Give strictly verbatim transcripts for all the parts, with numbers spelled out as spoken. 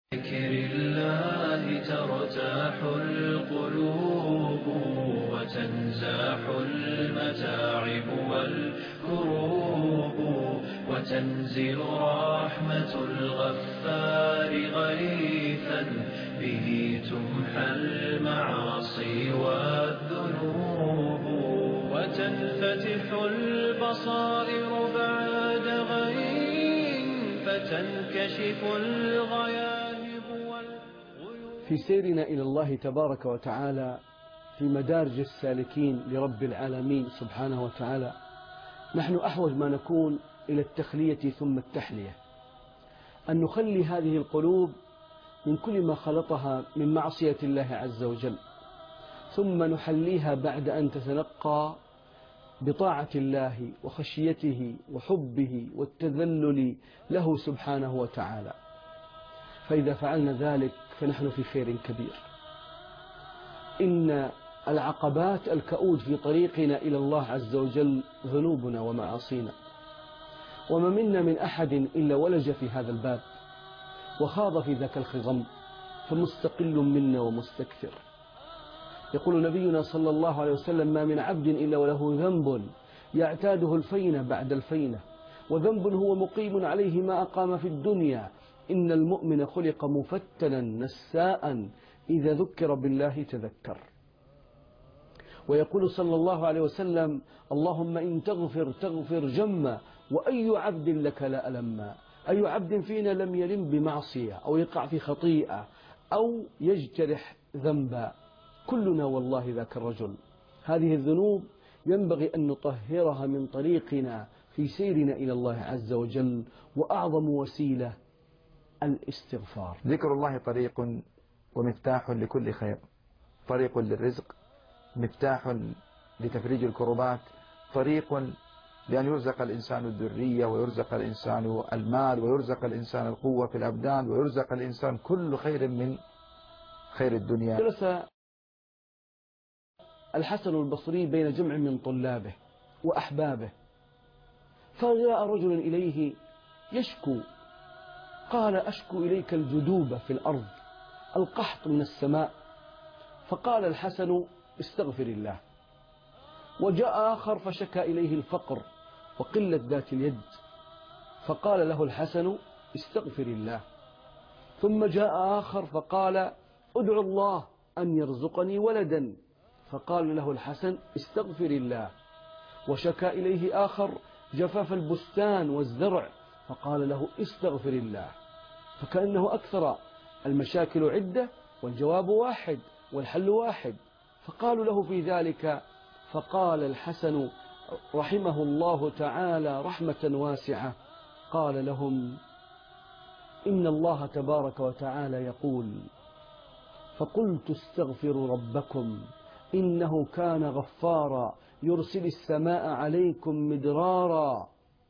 ذكر الله ترتاح القلوب وتنزاح المتاعب والكروب وتنزل رحمة الغفار غيثا به تمحى المعاصي والذنوب وتنفتح البصائر بعد غين فتنكشف الغياهب والغيوب. في سيرنا إلى الله تبارك وتعالى في مدارج السالكين لرب العالمين سبحانه وتعالى، نحن أحوج ما نكون إلى التخلية ثم التحلية، أن نخلي هذه القلوب من كل ما خلطها من معصية الله عز وجل، ثم نحليها بعد أن تتلقى بطاعة الله وخشيته وحبه والتذلل له سبحانه وتعالى. فإذا فعلنا ذلك فنحن في خير كبير. إن العقبات الكؤود في طريقنا إلى الله عز وجل ذنوبنا ومعاصينا، وما منا من أحد إلا ولج في هذا الباب وخاض في ذاك الخضم، فمستقل منا ومستكثر. يقول نبينا صلى الله عليه وسلم: ما من عبد إلا وله ذنب يعتاده الفينة بعد الفينة، وذنب هو مقيم عليه ما أقام في الدنيا. إن المؤمن خلق مفتنا نساء إذا ذكر بالله تذكر. ويقول صلى الله عليه وسلم: اللهم إن تغفر تغفر جما، وأي عبد لك لا ألما. أي عبد فينا لم يلم بمعصية أو يقع في خطيئة أو يجترح ذنبا؟ كلنا والله ذاك الرجل. هذه الذنوب ينبغي أن نطهرها من طريقنا في سيرنا إلى الله عز وجل، وأعظم وسيلة الاستغفار. ذكر الله طريق ومفتاح لكل خير، طريق للرزق، مفتاح لتفريج الكربات، طريق لأن يرزق الإنسان الذرية، ويرزق الإنسان المال، ويرزق الإنسان القوة في الأبدان، ويرزق الإنسان كل خير من خير الدنيا. جلس الحسن البصري بين جمع من طلابه وأحبابه، فجاء رجل إليه يشكو، قال: أشكو إليك الجدوب في الأرض، القحط من السماء. فقال الحسن: استغفر الله. وجاء آخر فشكى إليه الفقر وقلة ذات اليد، فقال له الحسن: استغفر الله. ثم جاء آخر فقال: ادعو الله أن يرزقني ولدا، فقال له الحسن: استغفر الله. وشكى إليه آخر جفاف البستان والزرع، فقال له: استغفر الله. فكأنه أكثر المشاكل عدة والجواب واحد والحل واحد. فقالوا له في ذلك، فقال الحسن رحمه الله تعالى رحمة واسعة، قال لهم: إن الله تبارك وتعالى يقول: فقلت استغفروا ربكم إنه كان غفارا يرسل السماء عليكم مدرارا.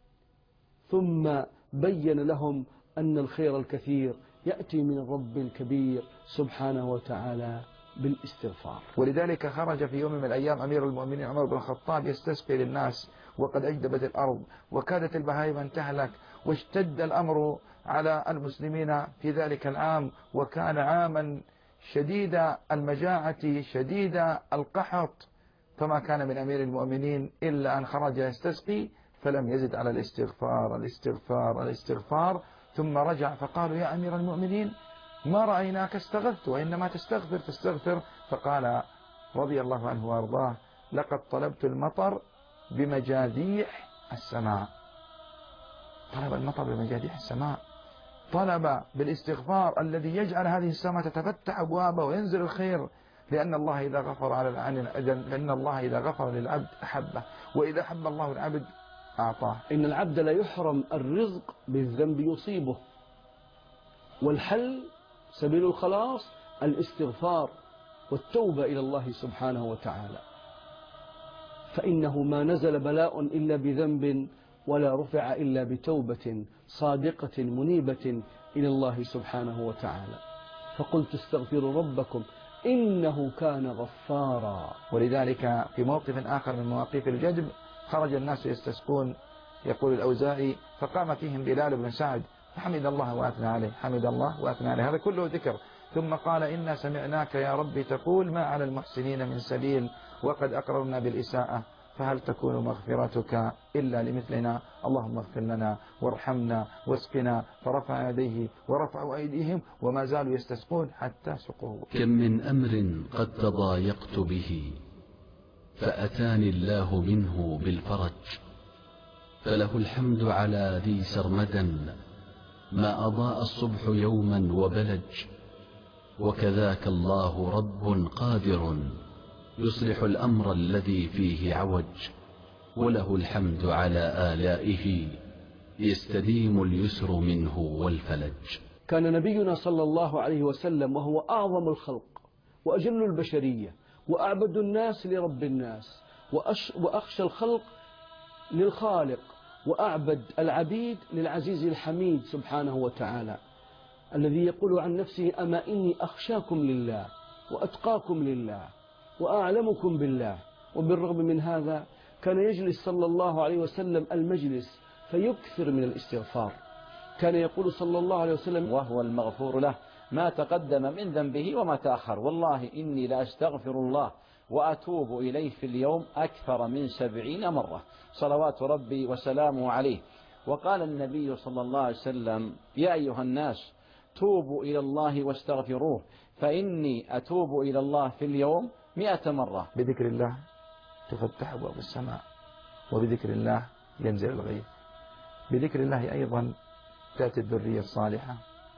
ثم بين لهم أن الخير الكثير يأتي من الرب الكبير سبحانه وتعالى بالاستغفار. ولذلك خرج في يوم من الأيام أمير المؤمنين عمر بن الخطاب يستسقي للناس، وقد أجدبت الأرض وكادت البهائم أن تهلك، واشتد الأمر على المسلمين في ذلك العام، وكان عاما شديد المجاعة شديد القحط، فما كان من أمير المؤمنين إلا أن خرج يستسقي، فلم يزد على الاستغفار الاستغفار الاستغفار. ثم رجع فقالوا: يا أمير المؤمنين ما رأيناك استغفت، وإنما تستغفر تستغفر. فقال رضي الله عنه وارضاه: لقد طلبت المطر بمجاديح السماء. طلب المطر بمجاديح السماء، طلب بالاستغفار الذي يجعل هذه السماء تتفتح أبوابه وينزل الخير، لأن الله إذا غفر على لأن الله إذا غفر للعبد أحبه، وإذا أحب الله العبد أعطاه. إن العبد لا يحرم الرزق بالذنب يصيبه، والحل سبيل الخلاص الاستغفار والتوبة إلى الله سبحانه وتعالى. فإنه ما نزل بلاء إلا بذنب، ولا رفع إلا بتوبة صادقة منيبة إلى الله سبحانه وتعالى. فقلت استغفروا ربكم إنه كان غفارا. ولذلك في موقف آخر من مواقف الجدب خرج الناس يستسقون، يقول الأوزاعي: فقام فيهم بلال بن سعد حمد الله وأثنى عليه، حمد الله وأثنى عليه، هذا كله ذكر. ثم قال إنا سمعناك يا رب تقول ما على المحسنين من سبيل وقد أقررنا بالإساءة فهل تكون مغفرتك إلا لمثلنا؟ اللهم اغفر لنا وارحمنا واسقنا. فرفع يديه ورفعوا أيديهم وما زالوا يستسقون حتى سقوه. كم من أمر قد تضايقت به فأتاني الله منه بالفرج، فله الحمد على ذي سرمدا ما أضاء الصبح يوما وبلج، وكذاك الله رب قادر يصلح الأمر الذي فيه عوج، وله الحمد على آلائه يستديم اليسر منه والفلج. كان نبينا صلى الله عليه وسلم وهو أعظم الخلق وأجل البشرية وأعبد الناس لرب الناس وأخشى الخلق للخالق وأعبد العبيد للعزيز الحميد سبحانه وتعالى، الذي يقول عن نفسه أما إني أخشاكم لله وأتقاكم لله وأعلمكم بالله. وبالرغم من هذا كان يجلس صلى الله عليه وسلم المجلس فيكثر من الاستغفار. كان يقول صلى الله عليه وسلم وهو المغفور له ما تقدم من ذنبه وما تأخر، والله إني لأستغفر الله وأتوب إليه في اليوم أكثر من سبعين مرة صلوات ربي وسلامه عليه. وقال النبي صلى الله عليه وسلم يا أيها الناس توبوا إلى الله واستغفروه فإني أتوب إلى الله في اليوم مئة مرة. بذكر الله تفتح أبواب السماء، وبذكر الله ينزل الغيث، بذكر الله أيضا تأتي الذرية الصالحة،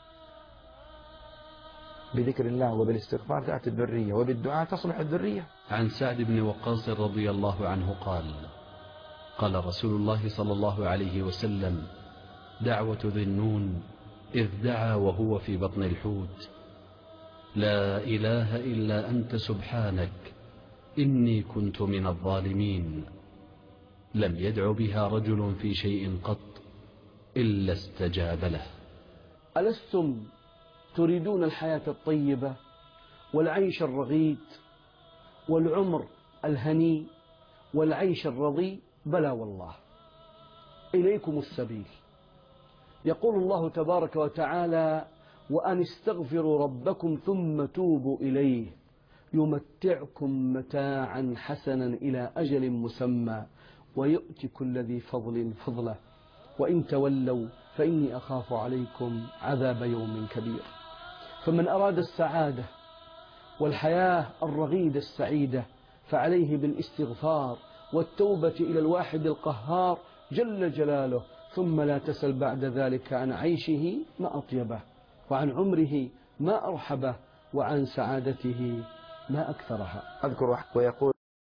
بذكر الله وبالاستغفار تأتي الذرية، وبالدعاء تصلح الذرية. عن سعد بن وقاص رضي الله عنه قال قال رسول الله صلى الله عليه وسلم دعوة ذي النون إذ دعا وهو في بطن الحوت لا إله إلا أنت سبحانك إني كنت من الظالمين، لم يدع بها رجل في شيء قط إلا استجاب له. ألستم تريدون الحياة الطيبة والعيش الرغيد والعمر الهني والعيش الرضي؟ بلى والله، إليكم السبيل. يقول الله تبارك وتعالى وأن استغفروا ربكم ثم توبوا إليه يمتعكم متاعا حسنا إلى أجل مسمى ويؤتي كل ذي فضل فضله وإن تولوا فإني أخاف عليكم عذاب يوم كبير. فمن أراد السعادة والحياة الرغيدة السعيدة فعليه بالاستغفار والتوبة إلى الواحد القهار جل جلاله، ثم لا تسل بعد ذلك عن عيشه ما أطيبه، وعن عمره ما أرحبه، وعن سعادته ما أكثرها. أذكر ويقول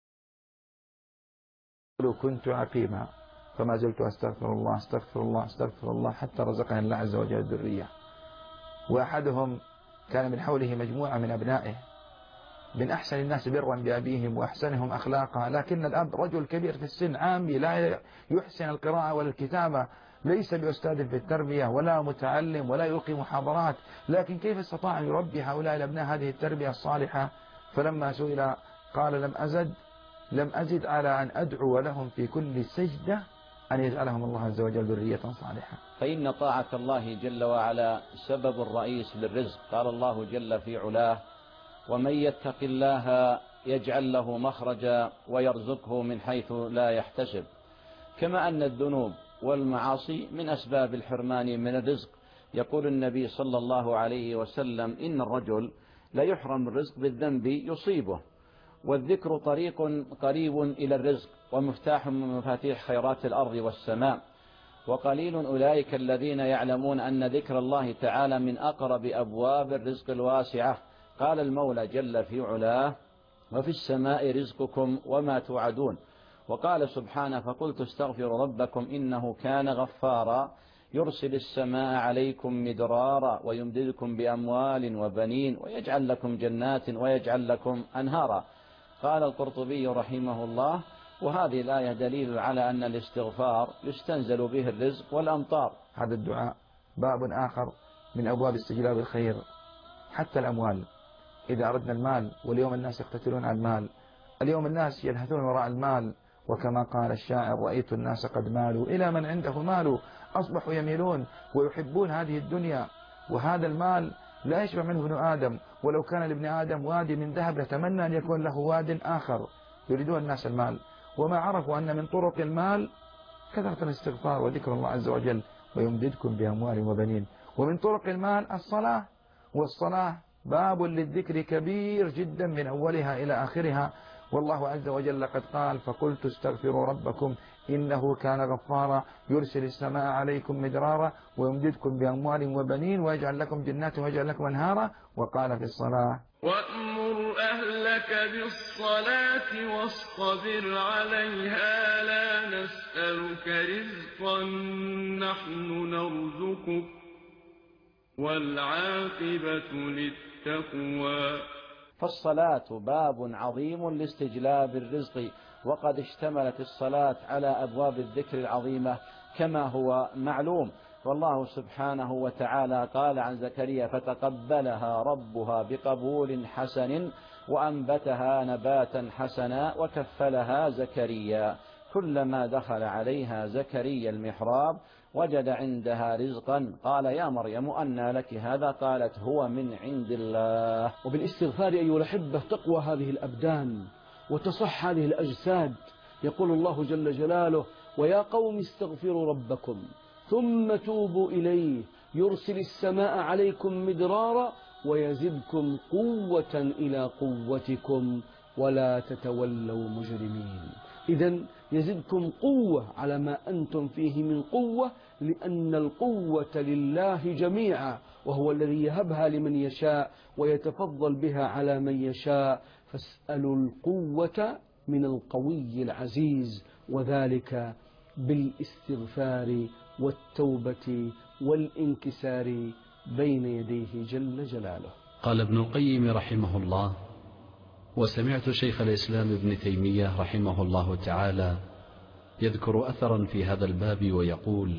كنت عقيما فما زلت أستغفر الله أستغفر الله أستغفر الله حتى رزقني الله عز وجل الذرية. وأحدهم كان من حوله مجموعة من أبنائه من أحسن الناس برا بأبيهم وأحسنهم أخلاقا، لكن الأب رجل كبير في السن عامي لا يحسن القراءة ولا الكتابة، ليس بأستاذ في التربية ولا متعلم ولا يلقي محاضرات، لكن كيف استطاع أن يربي هؤلاء الأبناء هذه التربية الصالحة؟ فلما سئل قال لم أزد لم أزد على أن أدعو لهم في كل سجدة أن يجعلهم الله عز وجل ذرية صالحة. فإن طاعة الله جل وعلا سبب الرئيس للرزق. قال الله جل في علاه ومن يتق الله يجعل له مخرجا ويرزقه من حيث لا يحتسب. كما أن الذنوب والمعاصي من أسباب الحرمان من الرزق. يقول النبي صلى الله عليه وسلم إن الرجل لا يحرم الرزق بالذنب يصيبه، والذكر طريق قريب إلى الرزق ومفتاح من مفاتيح خيرات الأرض والسماء، وقليل أولئك الذين يعلمون أن ذكر الله تعالى من أقرب أبواب الرزق الواسعة. قال المولى جل في علاه وفي السماء رزقكم وما توعدون. وقال سبحانه فقلت استغفروا ربكم إنه كان غفارا يرسل السماء عليكم مدرارا ويمددكم بأموال وبنين ويجعل لكم جنات ويجعل لكم أنهارا. قال القرطبي رحمه الله وهذه الآية دليل على أن الاستغفار يستنزل به الرزق والأمطار. هذا الدعاء باب آخر من أبواب استجلاب الخير. حتى الأموال، إذا أردنا المال، واليوم الناس يقتتلون عن المال، اليوم الناس يلهثون وراء المال وكما قال الشاعر: رأيت الناس قد مالوا إلى من عنده مال، أصبحوا يميلون ويحبون هذه الدنيا، وهذا المال لا يشبع منه ابن آدم، ولو كان لابن آدم وادي من ذهب لتمنى أن يكون له واد آخر. يريدون الناس المال، وما عرفوا أن من طرق المال كثرة الاستغفار وذكر الله عز وجل: ويمددكم بأموال وبنين. ومن طرق المال الصلاة، والصلاة باب للذكر كبير جدا من أولها إلى آخرها. والله عز وجل قد قال: فقلت استغفروا ربكم إنه كان غفارا يرسل السماء عليكم مدرارا ويمددكم بأموال وبنين ويجعل لكم جنات ويجعل لكم أنهارا. وقال في الصلاة: وأمر أهلك بالصلاة واصطبر عليها لا نسألك رزقا نحن نرزقك والعاقبة للتقوى. فالصلاة باب عظيم لاستجلاب الرزق، وقد اشتملت الصلاة على أبواب الذكر العظيمة كما هو معلوم. والله سبحانه وتعالى قال عن زكريا: فتقبلها ربها بقبول حسن وأنبتها نباتا حسنا وكفلها زكريا. كلما دخل عليها زكريا المحراب وجد عندها رزقا قال: يا مريم أنى لك هذا؟ قالت: هو من عند الله. وبالاستغفار أيها الأحبة تقوى هذه الأبدان وتصح هذه الأجساد. يقول الله جل جلاله: ويا قوم استغفروا ربكم ثم توبوا إليه يرسل السماء عليكم مدرارا ويزدكم قوة إلى قوتكم ولا تتولوا مجرمين. إذن يزدكم قوة على ما أنتم فيه من قوة، لأن القوة لله جميعا، وهو الذي يهبها لمن يشاء ويتفضل بها على من يشاء. فاسألوا القوة من القوي العزيز، وذلك بالاستغفار والتوبة والانكسار بين يديه جل جلاله. قال ابن القيم رحمه الله: وسمعت شيخ الإسلام ابن تيمية رحمه الله تعالى يذكر أثرا في هذا الباب ويقول: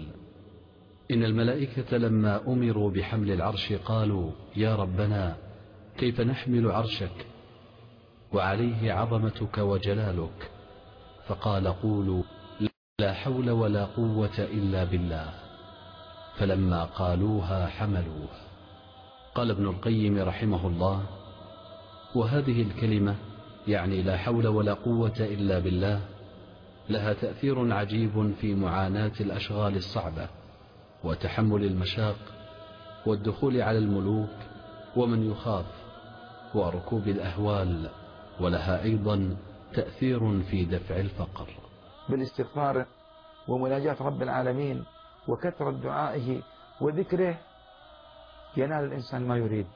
إن الملائكة لما أمروا بحمل العرش قالوا: يا ربنا كيف نحمل عرشك وعليه عظمتك وجلالك؟ فقال: قولوا: لا حول ولا قوة إلا بالله. فلما قالوها حملوه. قال ابن القيم رحمه الله: وهذه الكلمة يعني لا حول ولا قوة إلا بالله لها تأثير عجيب في معاناة الأشغال الصعبة وتحمل المشاق والدخول على الملوك ومن يخاف وركوب الأهوال، ولها أيضا تأثير في دفع الفقر. بالاستغفار ومناجاة رب العالمين وكثرة دعائه وذكره ينال الإنسان ما يريد.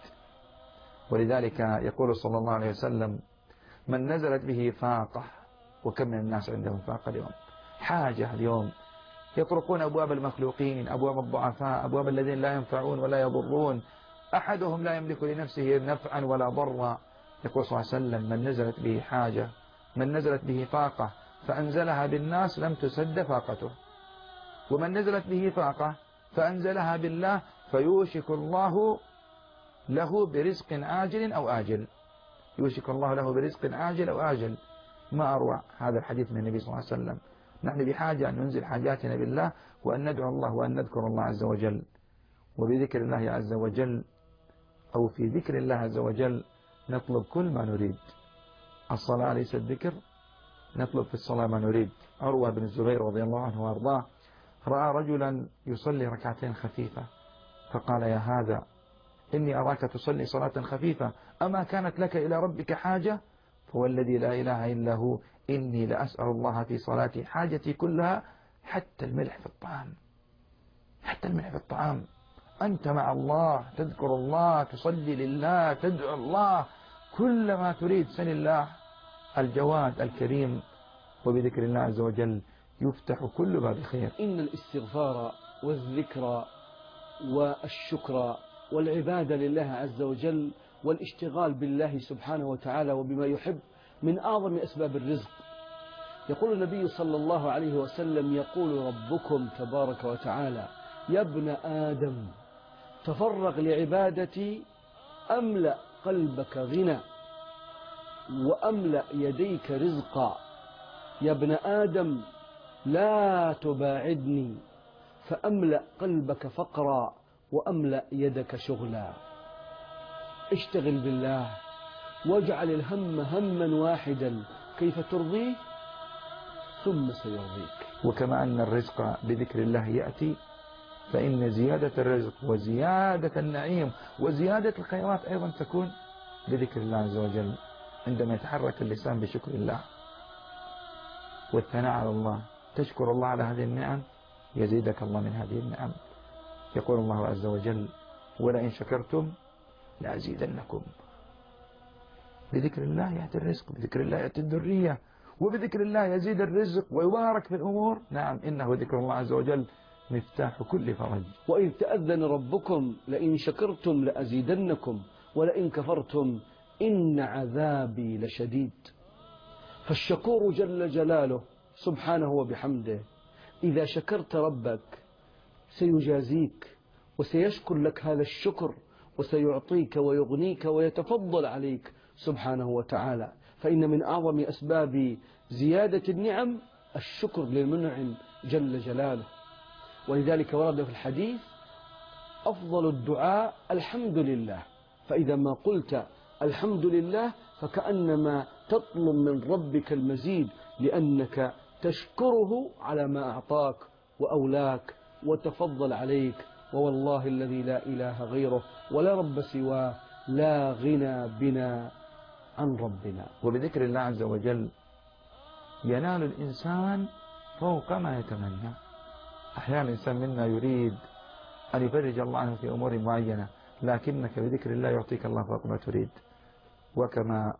ولذلك يقول صلى الله عليه وسلم: من نزلت به فاقة، وكم من الناس عندهم فاقة اليوم، حاجة اليوم، يطرقون أبواب المخلوقين، أبواب الضعفاء، أبواب الذين لا ينفعون ولا يضرون، أحدهم لا يملك لنفسه نفعا ولا ضرا. يقول صلى الله عليه وسلم: من نزلت به حاجة، من نزلت به فاقة فأنزلها بالناس لم تسد فاقته، ومن نزلت به فاقة فأنزلها بالله فيوشك الله له برزق عاجل أو آجل. يوشك الله له برزق عاجل أو آجل. ما أروع هذا الحديث من النبي صلى الله عليه وسلم. نحن بحاجة أن ننزل حاجاتنا بالله، وأن ندعو الله، وأن نذكر الله عز وجل. وبذكر الله عز وجل أو في ذكر الله عز وجل نطلب كل ما نريد. الصلاة ليست ذكر، نطلب في الصلاة ما نريد. عروة بن الزبير رضي الله عنه وارضاه رأى رجلا يصلي ركعتين خفيفة، فقال: يا هذا إني أراك تصلي صلاة خفيفة، أما كانت لك إلى ربك حاجة؟ فوالذي لا إله إلا هو إني لأسأل الله في صلاتي حاجتي كلها حتى الملح في الطعام. حتى الملح في الطعام. أنت مع الله، تذكر الله، تصلي لله، تدعو الله، كل ما تريد سل الله الجواد الكريم. وبذكر الله عز وجل يفتح كل باب خير. إن الاستغفار والذكر والشكر والعبادة لله عز وجل والاشتغال بالله سبحانه وتعالى وبما يحب من أعظم أسباب الرزق. يقول النبي صلى الله عليه وسلم: يقول ربكم تبارك وتعالى: يا ابن آدم تفرغ لعبادتي أملأ قلبك غنى وأملأ يديك رزقا. يا ابن آدم لا تباعدني فأملأ قلبك فقرا وأملأ يدك شغلا. اشتغل بالله واجعل الهم هما واحدا كيف ترضيه ثم سيرضيك. وكما أن الرزق بذكر الله يأتي، فإن زيادة الرزق وزيادة النعيم وزيادة الخيرات أيضا تكون بذكر الله عز وجل. عندما يتحرك اللسان بشكر الله والثناء على الله، تشكر الله على هذه النعم يزيدك الله من هذه النعم. يقول الله عز وجل: ولئن شكرتم لأزيدنكم. بذكر الله يأتي الرزق، بذكر الله يأتي الذرية، وبذكر الله يزيد الرزق ويبارك في الأمور. نعم، إنه ذكر الله عز وجل مفتاح كل فرج. وإذ تأذن ربكم لئن شكرتم لأزيدنكم ولئن كفرتم إن عذابي لشديد. فالشكور جل جلاله سبحانه وبحمده إذا شكرت ربك سيجازيك وسيشكر لك هذا الشكر وسيعطيك ويغنيك ويتفضل عليك سبحانه وتعالى. فإن من أعظم أسباب زيادة النعم الشكر للمنعم جل جلاله. ولذلك ورد في الحديث: أفضل الدعاء الحمد لله. فإذا ما قلت الحمد لله فكأنما تطلب من ربك المزيد، لأنك تشكره على ما أعطاك وأولاك وتفضل عليك. ووالله الذي لا إله غيره ولا رب سواه لا غنى بنا عن ربنا. وبذكر الله عز وجل ينال الإنسان فوق ما يتمنى. أحيانا الإنسان منا يريد أن يفرج الله عنه في أمور معينة، لكنك بذكر الله يعطيك الله فوق ما تريد. وكما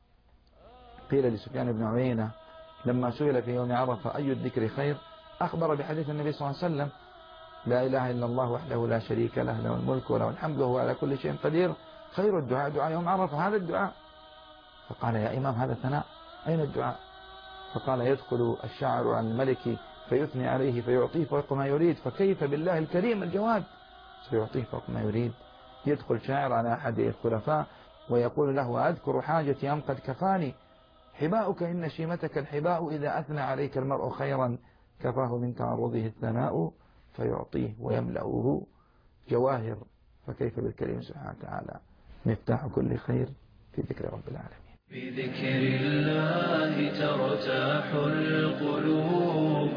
قيل لسفيان بن عيينة لما سئل في يوم عرفة أي الذكر خير، أخبر بحديث النبي صلى الله عليه وسلم: لا إله إلا الله وحده لا شريك له، له الملك وله الحمد وهو على كل شيء قدير، خير الدعاء دعاء يوم عرفة. هذا الدعاء. فقال: يا إمام هذا ثناء، أين الدعاء؟ فقال: يدخل الشاعر عن الملك فيثني عليه فيعطيه فوق ما يريد، فكيف بالله الكريم الجواد سيعطيه فوق ما يريد. يدخل شاعر على أحد الخلفاء ويقول له: أذكر حاجتي أم قد كفاني، حباؤك إن شيمتك الحباء، إذا أثنى عليك المرء خيرا كفاه من تعرضه الثناء، فيعطيه ويملأه جواهر. فكيف بالكريم سبحانه وتعالى مفتاح كل خير في ذكر رب العالمين. بذكر الله ترتاح القلوب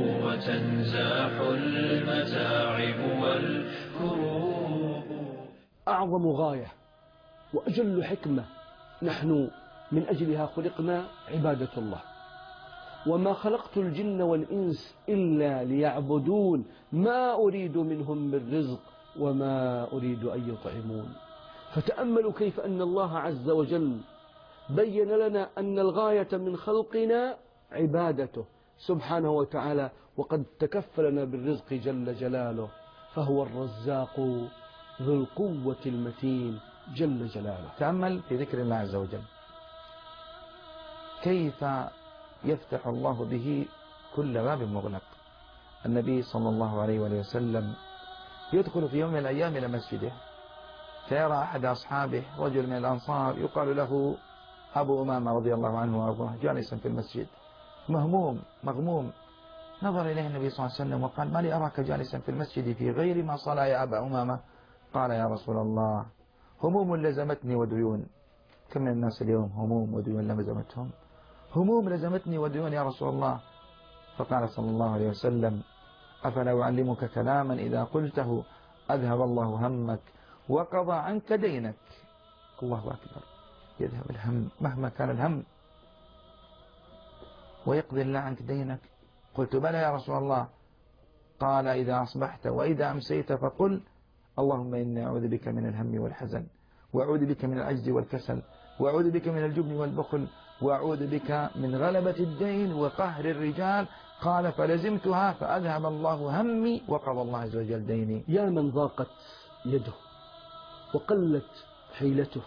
وتنزاح المتاعب والكروب. أعظم غاية وأجل حكمة نحن من أجلها خلقنا عبادة الله. وما خلقت الجن والإنس إلا ليعبدون ما أريد منهم من رزق وما أريد أن يطعمون. فتأملوا كيف أن الله عز وجل بين لنا أن الغاية من خلقنا عبادته سبحانه وتعالى، وقد تكفلنا بالرزق جل جلاله، فهو الرزاق ذو القوة المتين جل جلاله. تأمل في ذكر الله عز وجل كيف يفتح الله به كل باب مغلق. النبي صلى الله عليه وآله وسلم يدخل في يوم من الأيام إلى مسجده، فيرى أحد أصحابه رجل من الأنصار يقال له أبو أمامة رضي الله عنه وأرضاه جالسا في المسجد مهموم مغموم. نظر إليه النبي صلى الله عليه وسلم وقال: ما لي أراك جالسا في المسجد في غير ما صلى يا أبا أمامة؟ قال: يا رسول الله، هموم لزمتني وديون. كم من الناس اليوم هموم وديون لزمتهم؟ هموم لزمتني وديون يا رسول الله. فقال صلى الله عليه وسلم: أفلا أعلمك كلاما إذا قلته أذهب الله همك وقضى عنك دينك. الله أكبر. يذهب الهم مهما كان الهم ويقضي الله عنك دينك. قلت: بلى يا رسول الله. قال: إذا أصبحت وإذا أمسيت فقل: اللهم إني أعوذ بك من الهم والحزن، وأعوذ بك من العجز والكسل، وأعوذ بك من الجبن والبخل، وأعوذ بك من غلبة الدين وقهر الرجال. قال: فلزمتها فأذهب الله همي وقضى الله عز وجل ديني. يا من ضاقت يده وقلت حيلته،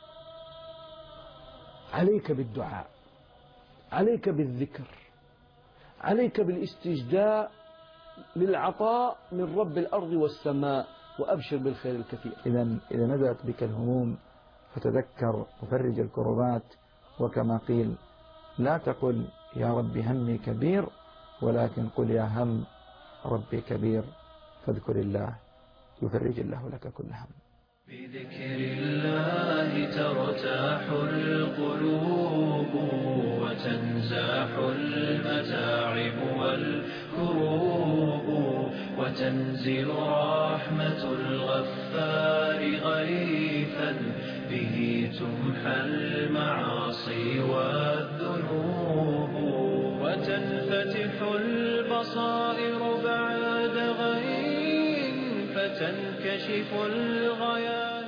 عليك بالدعاء، عليك بالذكر، عليك بالاستجداء للعطاء من رب الأرض والسماء، وأبشر بالخير الكثير. إذا إذا نزلت بك الهموم فتذكر وفرج الكربات، وكما قيل: لا تقل يا رب همي كبير، ولكن قل يا هم ربي كبير، فاذكر الله يفرج الله لك كل هم. بذكر الله ترتاح القلوب وتنزاح المتاعب والكروب، وتنزل رحمة الغفار غيثا به تمحى المعاصي والذنوب، وتنفتح البصائر بعد غيب فتنكشف الغياب.